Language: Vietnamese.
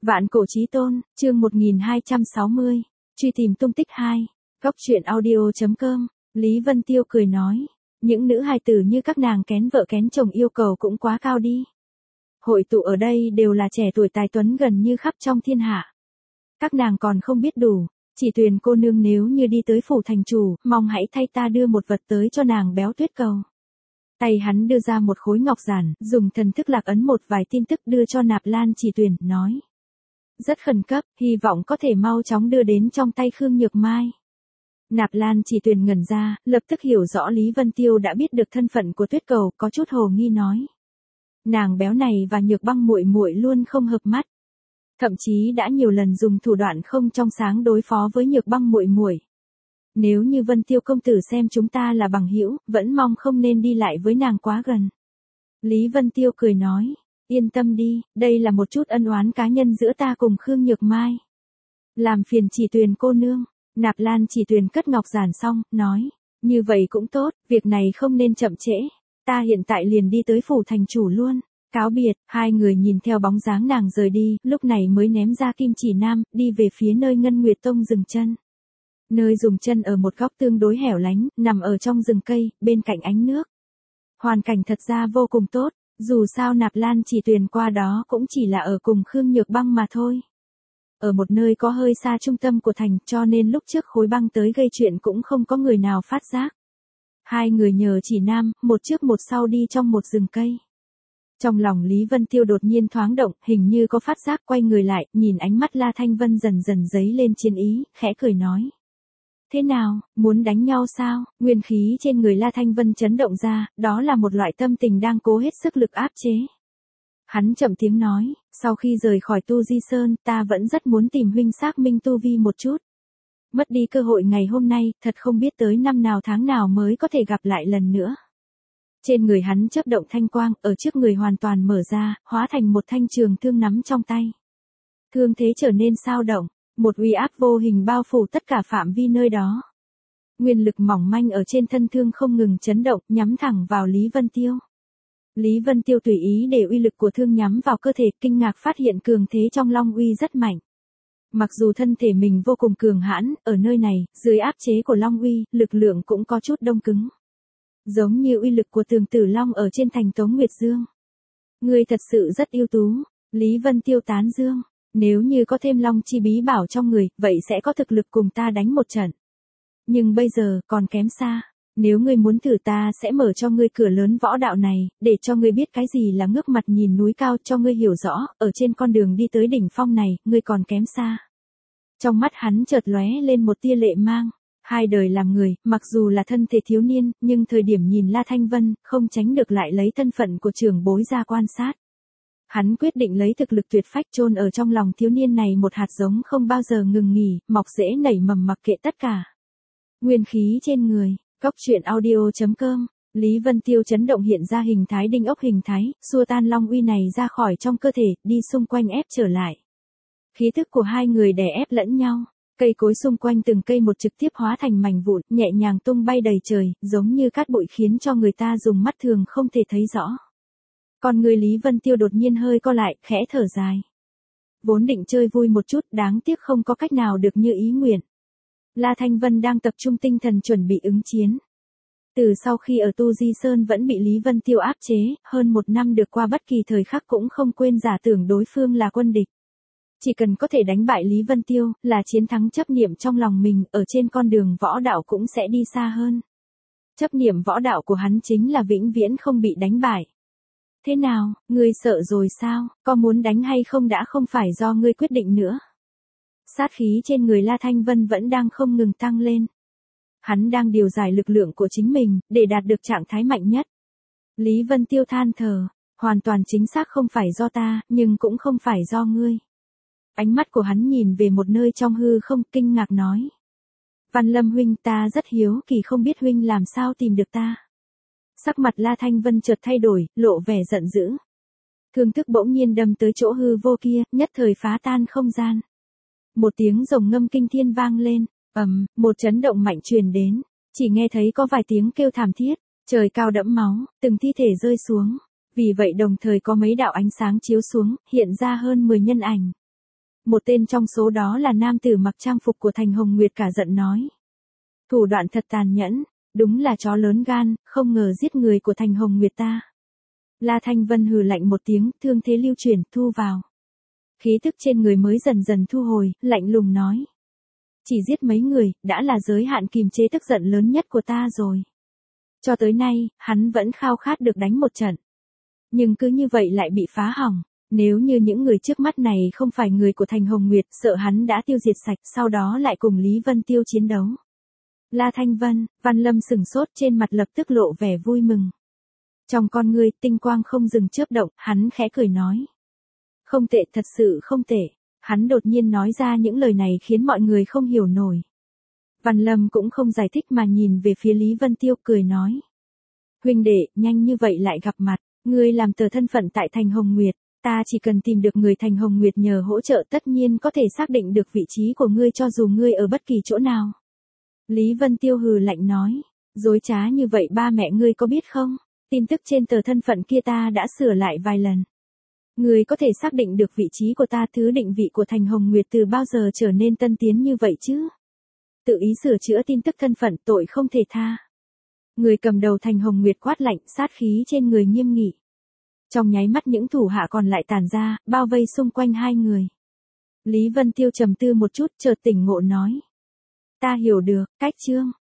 Vạn cổ chí tôn, chương 1260, truy tìm tung tích 2, góc truyện audio.com, Lý Vân Tiêu cười nói, những nữ hài tử như các nàng kén vợ kén chồng yêu cầu cũng quá cao đi. Hội tụ ở đây đều là trẻ tuổi tài tuấn gần như khắp trong thiên hạ. Các nàng còn không biết đủ, chỉ Tuyền cô nương nếu như đi tới phủ thành chủ, mong hãy thay ta đưa một vật tới cho nàng béo tuyết cầu. Tay hắn đưa ra một khối ngọc giản, dùng thần thức lạc ấn một vài tin tức đưa cho Nạp Lan Chỉ Tuyền, nói. Rất khẩn cấp, hy vọng có thể mau chóng đưa đến trong tay Khương Nhược Mai. Nạp Lan Chỉ Tuyền ngẩn ra, lập tức hiểu rõ Lý Vân Tiêu đã biết được thân phận của tuyết cầu, có chút hồ nghi nói. Nàng béo này và Nhược Băng muội muội luôn không hợp mắt. Thậm chí đã nhiều lần dùng thủ đoạn không trong sáng đối phó với Nhược Băng muội muội. Nếu như Vân Tiêu công tử xem chúng ta là bằng hữu, vẫn mong không nên đi lại với nàng quá gần. Lý Vân Tiêu cười nói, yên tâm đi, đây là một chút ân oán cá nhân giữa ta cùng Khương Nhược Mai. Làm phiền Chỉ Tuyền cô nương. Nạp Lan Chỉ Tuyền cất ngọc giản xong, nói, như vậy cũng tốt, việc này không nên chậm trễ. Ta hiện tại liền đi tới phủ thành chủ luôn. Cáo biệt, hai người nhìn theo bóng dáng nàng rời đi, lúc này mới ném ra Kim Chỉ Nam, đi về phía nơi Ngân Nguyệt Tông dừng chân. Nơi dùng chân ở một góc tương đối hẻo lánh, nằm ở trong rừng cây, bên cạnh ánh nước. Hoàn cảnh thật ra vô cùng tốt, dù sao Nạp Lan Chỉ Tuyền qua đó cũng chỉ là ở cùng Khương Nhược Băng mà thôi. Ở một nơi có hơi xa trung tâm của thành, cho nên lúc trước Khối Băng tới gây chuyện cũng không có người nào phát giác. Hai người nhờ chỉ nam, một trước một sau đi trong một rừng cây. Trong lòng Lý Vân Tiêu đột nhiên thoáng động, hình như có phát giác, quay người lại, nhìn ánh mắt La Thanh Vân dần dần dấy lên chiến ý, khẽ cười nói. Thế nào, muốn đánh nhau sao? Nguyên khí trên người La Thanh Vân chấn động ra, đó là một loại tâm tình đang cố hết sức lực áp chế. Hắn chậm tiếng nói, sau khi rời khỏi Tu Di Sơn, ta vẫn rất muốn tìm huynh xác minh tu vi một chút. Mất đi cơ hội ngày hôm nay, thật không biết tới năm nào tháng nào mới có thể gặp lại lần nữa. Trên người hắn chớp động thanh quang, ở trước người hoàn toàn mở ra, hóa thành một thanh trường thương nắm trong tay. Thương thế trở nên sao động, một uy áp vô hình bao phủ tất cả phạm vi nơi đó. Nguyên lực mỏng manh ở trên thân thương không ngừng chấn động, nhắm thẳng vào Lý Vân Tiêu. Lý Vân Tiêu tùy ý để uy lực của thương nhắm vào cơ thể, kinh ngạc phát hiện cường thế trong Long Uy rất mạnh. Mặc dù thân thể mình vô cùng cường hãn, ở nơi này, dưới áp chế của Long Uy, lực lượng cũng có chút đông cứng. Giống như uy lực của Tường Tử Long ở trên thành Tống Nguyệt Dương. Ngươi thật sự rất ưu tú, Lý Vân Tiêu tán dương. Nếu như có thêm Long Chi bí bảo trong người, vậy sẽ có thực lực cùng ta đánh một trận. Nhưng bây giờ, còn kém xa. Nếu ngươi muốn thử ta sẽ mở cho ngươi cửa lớn võ đạo này, để cho ngươi biết cái gì là ngước mặt nhìn núi cao, cho ngươi hiểu rõ, ở trên con đường đi tới đỉnh phong này, ngươi còn kém xa. Trong mắt hắn chợt lóe lên một tia lệ mang. Hai đời làm người, mặc dù là thân thể thiếu niên, nhưng thời điểm nhìn La Thanh Vân, không tránh được lại lấy thân phận của trưởng bối ra quan sát. Hắn quyết định lấy thực lực tuyệt phách chôn ở trong lòng thiếu niên này một hạt giống không bao giờ ngừng nghỉ, mọc rễ nảy mầm mặc kệ tất cả. Nguyên khí trên người, góc truyện audio.com, Lý Vân Tiêu chấn động hiện ra hình thái đinh ốc hình thái, xua tan Long Uy này ra khỏi trong cơ thể, đi xung quanh ép trở lại. Khí thức của hai người đè ép lẫn nhau. Cây cối xung quanh từng cây một trực tiếp hóa thành mảnh vụn, nhẹ nhàng tung bay đầy trời, giống như cát bụi khiến cho người ta dùng mắt thường không thể thấy rõ. Còn người Lý Vân Tiêu đột nhiên hơi co lại, khẽ thở dài. Vốn định chơi vui một chút, đáng tiếc không có cách nào được như ý nguyện. La Thanh Vân đang tập trung tinh thần chuẩn bị ứng chiến. Từ sau khi ở Tu Di Sơn vẫn bị Lý Vân Tiêu áp chế, hơn một năm được qua bất kỳ thời khắc cũng không quên giả tưởng đối phương là quân địch. Chỉ cần có thể đánh bại Lý Vân Tiêu, là chiến thắng chấp niệm trong lòng mình, ở trên con đường võ đạo cũng sẽ đi xa hơn. Chấp niệm võ đạo của hắn chính là vĩnh viễn không bị đánh bại. Thế nào, ngươi sợ rồi sao, có muốn đánh hay không đã không phải do ngươi quyết định nữa. Sát khí trên người La Thanh Vân vẫn đang không ngừng tăng lên. Hắn đang điều giải lực lượng của chính mình, để đạt được trạng thái mạnh nhất. Lý Vân Tiêu than thở, hoàn toàn chính xác không phải do ta, nhưng cũng không phải do ngươi. Ánh mắt của hắn nhìn về một nơi trong hư không, kinh ngạc nói. Văn Lâm huynh, ta rất hiếu kỳ không biết huynh làm sao tìm được ta. Sắc mặt La Thanh Vân chợt thay đổi, lộ vẻ giận dữ. Thương thức bỗng nhiên đâm tới chỗ hư vô kia, nhất thời phá tan không gian. Một tiếng rồng ngâm kinh thiên vang lên, một chấn động mạnh truyền đến, chỉ nghe thấy có vài tiếng kêu thảm thiết, trời cao đẫm máu, từng thi thể rơi xuống. Vì vậy đồng thời có mấy đạo ánh sáng chiếu xuống, hiện ra hơn 10 nhân ảnh. Một tên trong số đó là nam tử mặc trang phục của Thành Hồng Nguyệt cả giận nói. Thủ đoạn thật tàn nhẫn, đúng là chó lớn gan, không ngờ giết người của Thành Hồng Nguyệt ta. La Thanh Vân hừ lạnh một tiếng, thương thế lưu chuyển, thu vào. Khí tức trên người mới dần dần thu hồi, lạnh lùng nói. Chỉ giết mấy người, đã là giới hạn kìm chế tức giận lớn nhất của ta rồi. Cho tới nay, hắn vẫn khao khát được đánh một trận. Nhưng cứ như vậy lại bị phá hỏng. Nếu như những người trước mắt này không phải người của Thành Hồng Nguyệt, sợ hắn đã tiêu diệt sạch, sau đó lại cùng Lý Vân Tiêu chiến đấu. La Thanh Vân, Văn Lâm sừng sốt, trên mặt lập tức lộ vẻ vui mừng. Trong con ngươi, tinh quang không dừng chớp động, hắn khẽ cười nói. Không tệ, thật sự không tệ. Hắn đột nhiên nói ra những lời này khiến mọi người không hiểu nổi. Văn Lâm cũng không giải thích mà nhìn về phía Lý Vân Tiêu, cười nói. Huynh đệ, nhanh như vậy lại gặp mặt, ngươi làm tờ thân phận tại Thành Hồng Nguyệt, ta chỉ cần tìm được người Thành Hồng Nguyệt nhờ hỗ trợ tất nhiên có thể xác định được vị trí của ngươi cho dù ngươi ở bất kỳ chỗ nào. Lý Vân Tiêu hừ lạnh nói, dối trá như vậy ba mẹ ngươi có biết không? Tin tức trên tờ thân phận kia ta đã sửa lại vài lần. Ngươi có thể xác định được vị trí của ta, thứ định vị của Thành Hồng Nguyệt từ bao giờ trở nên tân tiến như vậy chứ? Tự ý sửa chữa tin tức thân phận, tội không thể tha. Người cầm đầu Thành Hồng Nguyệt quát lạnh, sát khí trên người nghiêm nghị. Trong nháy mắt những thủ hạ còn lại tản ra, bao vây xung quanh hai người. Lý Vân Tiêu trầm tư một chút, chợt tỉnh ngộ nói. Ta hiểu được, cách chương.